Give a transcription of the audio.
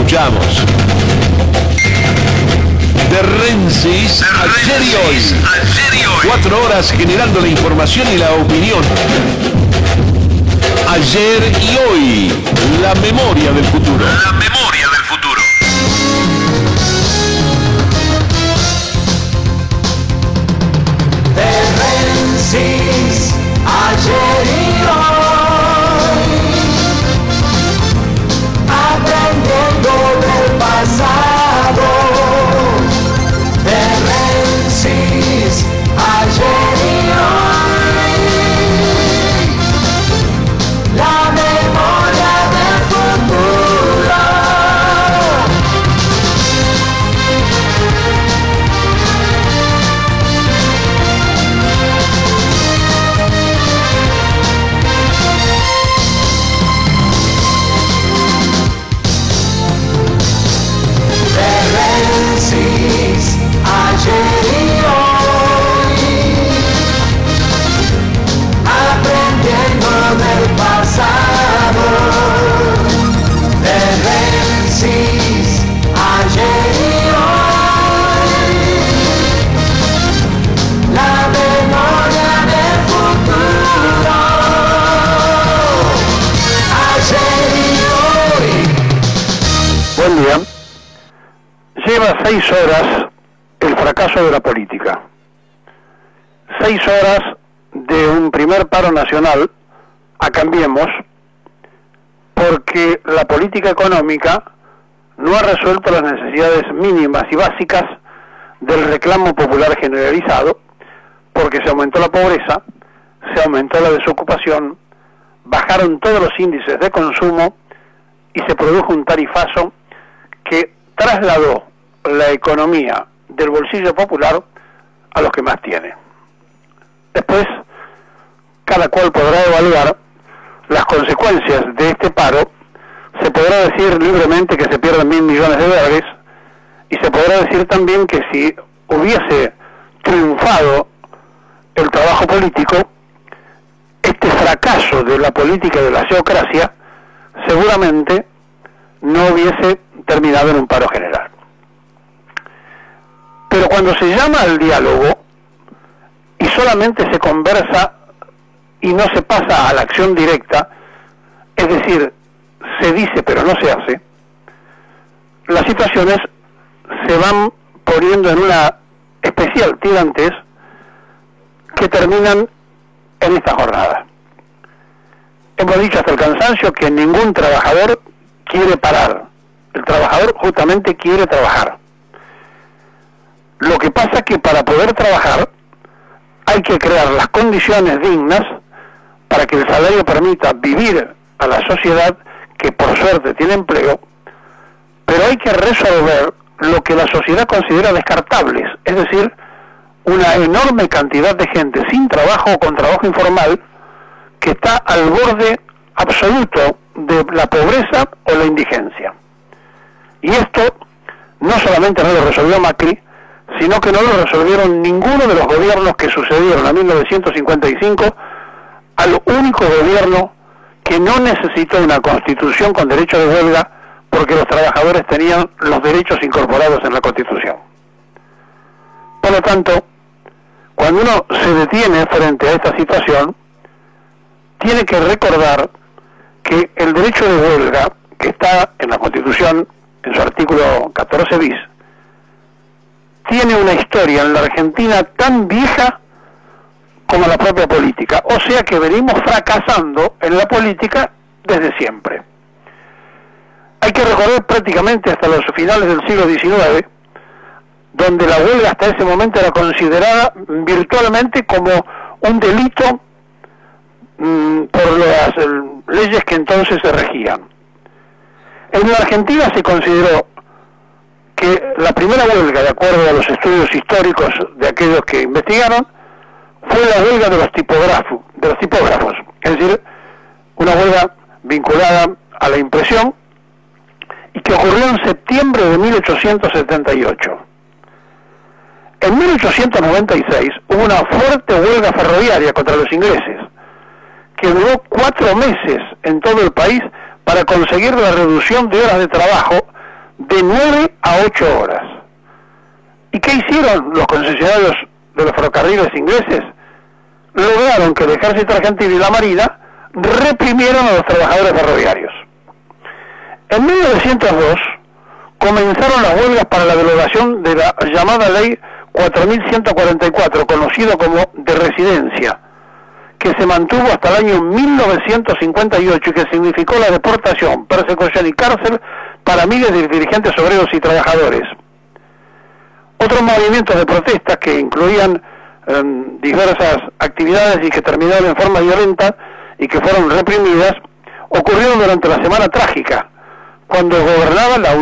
escuchamos. De Rensis, ayer y hoy. 4 horas generando la información y la opinión. Ayer y hoy, la memoria del futuro. La memoria del futuro. De Rensis, ayer y hoy, aprendiendo del pasado. De Rensis, ayer y hoy, la memoria del futuro. Ayer y hoy, aprendiendo del pasado. De Rensis, ayer y hoy, la memoria del futuro. Ayer y hoy. Buen día. Lleva 6 horas el fracaso de la política. 6 horas de un primer paro nacional a Cambiemos, porque la política económica no ha resuelto las necesidades mínimas y básicas del reclamo popular generalizado, porque se aumentó la pobreza, se aumentó la desocupación, bajaron todos los índices de consumo y se produjo un tarifazo que trasladó la economía del bolsillo popular a los que más tiene. Después, cada cual podrá evaluar las consecuencias de este paro. Se podrá decir libremente que se pierden 1.000 millones de dólares, y se podrá decir también que si hubiese triunfado el trabajo político, este fracaso de la política y de la geocracia seguramente no hubiese terminado en un paro general. Pero cuando se llama al diálogo y solamente se conversa y no se pasa a la acción directa, es decir, se dice pero no se hace, las situaciones se van poniendo en una especial tirantez que terminan en esta jornada. Hemos dicho hasta el cansancio que ningún trabajador quiere parar. El trabajador justamente quiere trabajar. Lo que pasa es que para poder trabajar hay que crear las condiciones dignas para que el salario permita vivir a la sociedad que por suerte tiene empleo, pero hay que resolver lo que la sociedad considera descartables, es decir, una enorme cantidad de gente sin trabajo o con trabajo informal que está al borde absoluto de la pobreza o la indigencia. Y esto no solamente no lo resolvió Macri, sino que no lo resolvieron ninguno de los gobiernos que sucedieron a 1955, al único gobierno que no necesitó una constitución con derecho de huelga, porque los trabajadores tenían los derechos incorporados en la Constitución. Por lo tanto, cuando uno se detiene frente a esta situación, tiene que recordar que el derecho de huelga, que está en la Constitución, en su artículo 14 bis, tiene una historia en la Argentina tan vieja como la propia política, o sea que venimos fracasando en la política desde siempre. Hay que recordar prácticamente hasta los finales del siglo XIX, donde la huelga hasta ese momento era considerada virtualmente como un delito por las leyes que entonces se regían. En la Argentina se consideró que la primera huelga, de acuerdo a los estudios históricos de aquellos que investigaron, fue la huelga de los tipógrafos, es decir, una huelga vinculada a la impresión, y que ocurrió en septiembre de 1878. En 1896 hubo una fuerte huelga ferroviaria contra los ingleses, que duró 4 meses en todo el país para conseguir la reducción de horas de trabajo de 9 a 8 horas. ¿Y qué hicieron los concesionarios de los ferrocarriles ingleses? Lograron que el Ejército Argentino y la Marina reprimieron a los trabajadores ferroviarios. En 1902 comenzaron las huelgas para la derogación de la llamada Ley 4144, conocido como de residencia, que se mantuvo hasta el año 1958 y que significó la deportación, persecución y cárcel para miles de dirigentes obreros y trabajadores. Otros movimientos de protesta que incluían diversas actividades y que terminaron en forma violenta y que fueron reprimidas, ocurrieron durante la Semana Trágica, cuando gobernaba la